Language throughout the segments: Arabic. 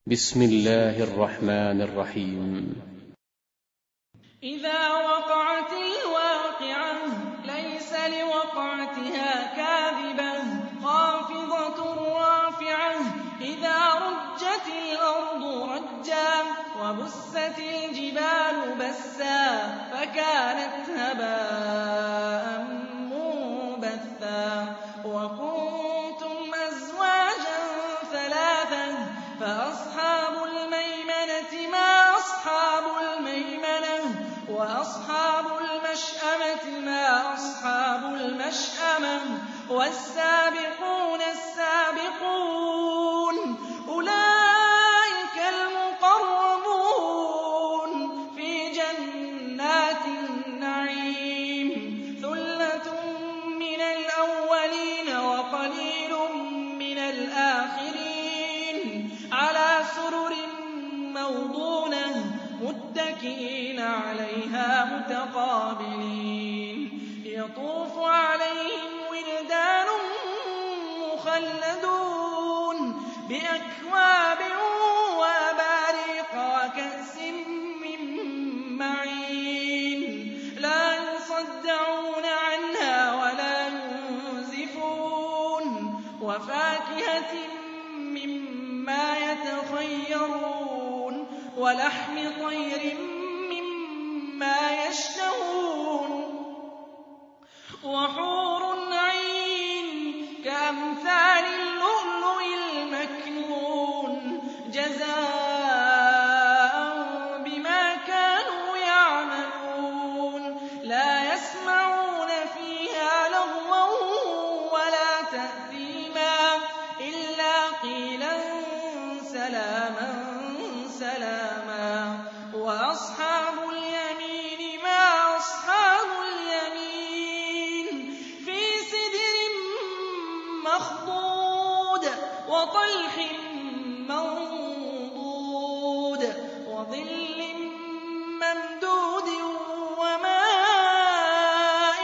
بسم الله الرحمن الرحيم. إذا وقعت الواقعة ليس لوقعتها كاذبة خافضة رافعة إذا رجت الأرض رجا وبست الجبال بسا فكانت هباء منبثا وكنتم أزواجا ثلاثا فأصحاب الميمنة ما أصحاب الميمنة وأصحاب المشأمة ما أصحاب المشأمة والسابقون السابقون أولئك المقربون في جنات النعيم ثلة من الأولين وقليل من الآخرين على سرر موضونة متكئين عليها متقابلين يطوف عليهم ولدان مخلدون بأكواب وأباريق وكأس من معين لا يصدعون عنها ولا ينزفون وفاكهة مما يتخيرون ولحم طير مما يشتهون وحور عين كأمثال اللؤلؤ المكنون جزاء بما كانوا يعملون لا يسمعون فيها لغوا ولا تأثيما إلا قيلا سلاما سلاما وأصحاب اليمين ما أصحاب اليمين في سدر مخضود وطلح منضود وظل ممدود وماء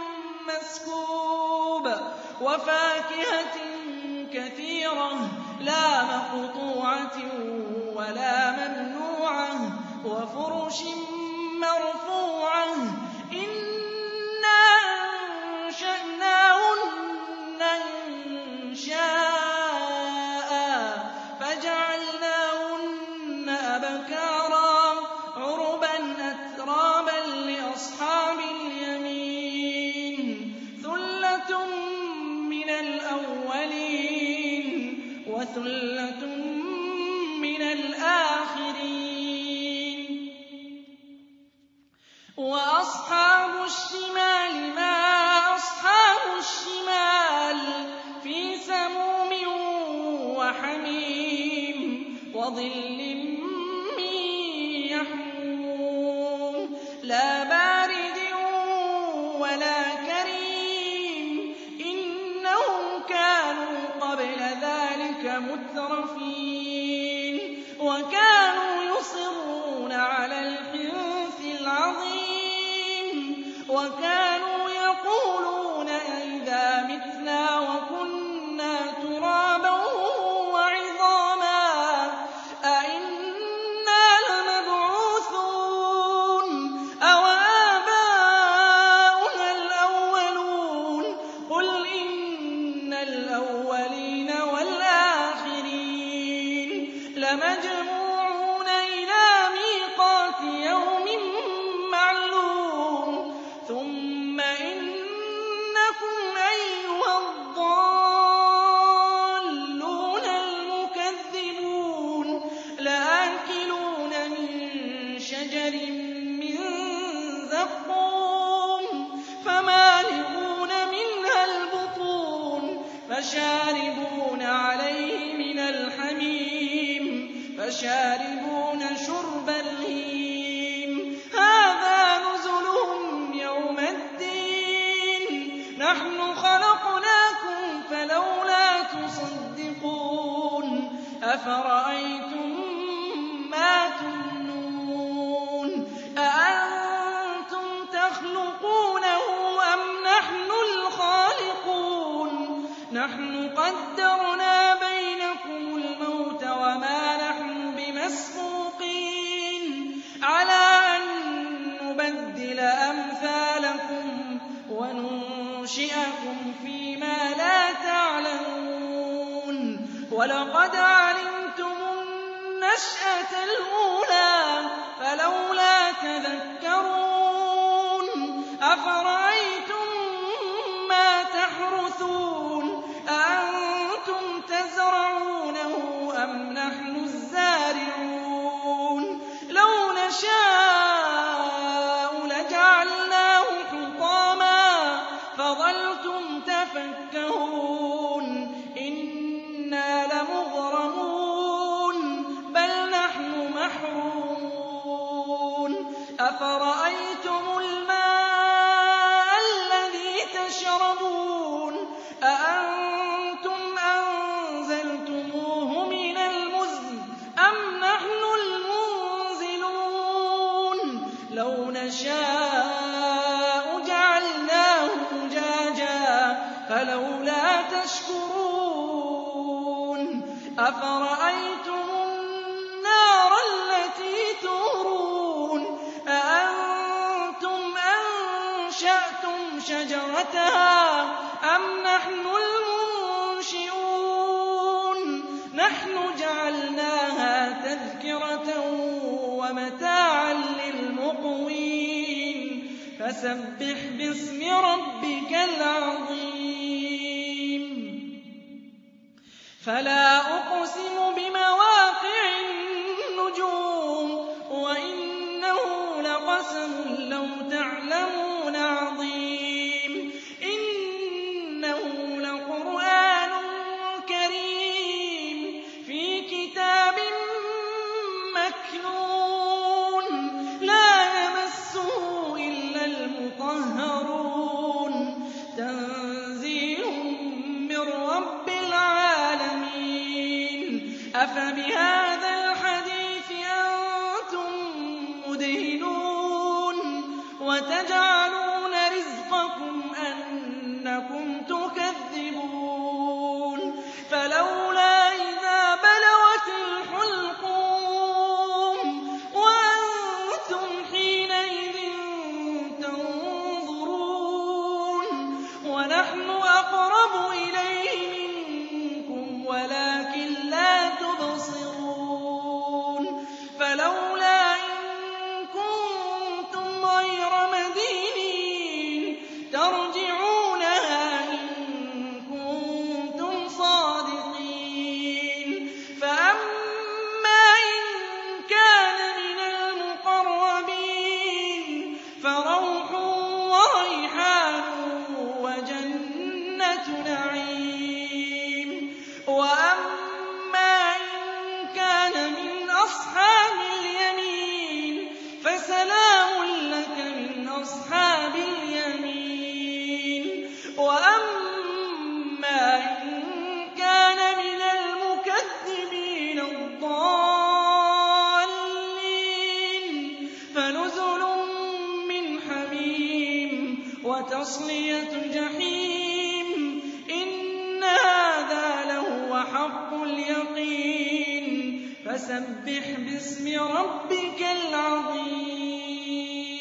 مسكوب وفاكهة كثيرة لا مقطوعة ولا ممنوعة وفرش مرفوعة إنا أنشأناهن إنشاء فجعلناهن أبكارا عربا أترابا لأصحاب اليمين ثلة من الأولين وثلة من الآخرين وأصحاب الشمال ما أصحاب الشمال في سموم وحميم وظل من يحموم لا بارد ولا كريم إنهم كانوا قبل ذلك مترفين وكانوا يصرون على الحنث العظيم وكانوا يقولون أئذا متنا وكنا ترابا وعظاما أئنا لمبعوثون أو آباؤنا الأولون قل إن الأولين والآخرين لمجموعون إلى ميقات يوم معلوم ثم إنكم أيها الضالون المكذبون لآكلون من شجر من زقوم فمالئون منها البطون فشاربون عليه من الحميم فشاربون شرب الهيم هذا نزلهم يوم الدين نحن خلقناكم فلولا تصدقون أفرأيتم ما تمنون أأنتم تخلقونه أم نحن الخالقون نحن قدرنا بينكم الموت وما نحن وَقَدْ عَلِمْتُمُ النَّشْأَةَ الْأُولَىٰ فَلَوْلَا تَذَكَّرُونَ أَفَرَأَيْتُم مَّا تَحْرُثُونَ أَأَنتُمْ تَزْرَعُونَهُ أَمْ نَحْنُ الزَّارِعُونَ لَوْ نَشَاءُ لَجَعَلْنَاهُ حُطَامًا فَظَلْتُمْ تَفَكَّهُونَ إِنَّا لَمُغْرَمُونَ بَلْ نَحْنُ مَحْرُومُونَ أَفَرَأَيْتُمُ الْمَاءَ الَّذِي تَشْرَبُونَ أَأَنتُمْ أَنزَلْتُمُوهُ مِنَ الْمُزْنِ أَمْ نَحْنُ الْمُنزِلُونَ لَوْ نَشَاءُ جَعَلْنَاهُ أُجَاجًا فَلَوْلَا تَشْكُرُونَ أَفَرَأَيْتُمُ النَّارَ الَّتِي تُورُونَ أَأَنتُمْ أَنشَأْتُمْ شَجَرَتَهَا أَمْ نَحْنُ الْمُنشِئُونَ نَحْنُ جَعَلْنَاهَا تَذْكِرَةً وَمَتَاعًا لِّلْمُقْوِينَ فَسَبِّحْ بِاسْمِ رَبِّكَ الْعَظِيمِ فَلَا أُقْسِمُ بِمَوَاقِعِ النُّجُومِ وَإِنَّهُ لَقَسَمٌ لَّوْ تَعْلَمُونَ عَظِيمٌ إِنَّهُ لَقُرْآنٌ كَرِيمٌ فِي كِتَابٍ مَّكْنُونٍ لَّا يَمَسُّهُ إِلَّا الْمُطَهَّرُونَ تَنزِيلٌ مِّن رَّبِّ الْعَالَمِينَ أَفَبِهَٰذَا الْحَدِيثِ أَنتُم مُّدْهِنُونَ وَتَجْعَلُونَ رِزْقَكُمْ أَنَّكُمْ تُكَذِّبُونَ فَلَوْلَا إِذَا بَلَغَتِ الْحُلْقُومَ وَأَنتُمْ حِينَئِذٍ تَنظُرُونَ وَنَحْنُ أَقْرَبُ إِلَيْهِ مِنكُمْ وَلَٰكِن لَّا تُبْصِرُونَ فَلَوْلَا إِن كُنتُمْ غَيْرَ مَدِينِينَ تَرْجِعُونَهَا إِن كُنتُمْ صَادِقِينَ فَأَمَّا إِن كَانَ مِنَ الْمُقَرَّبِينَ فَرَوْحٌ وَرَيْحَانٌ وَجَنَّتُ نَعِيمٍ وَأَمَّا إِن كَانَ مِنْ أَصْحَابِ الْيَمِينِ فَسَلَامٌ لَّكَ مِنْ أَصْحَابِ الْيَمِينِ وَأَمَّا إِن كَانَ مِنَ الْمُكَذِّبِينَ الضَّالِّينَ فَنُزُلٌ مِّنْ حَمِيمٍ وَتَصْلِيَةُ جَحِيمٍ إِنَّ هَٰذَا لَهُوَ حَقُّ الْيَقِينِ فَسَبِّحْ بِاسْمِ رَبِّكَ الْعَظِيمِ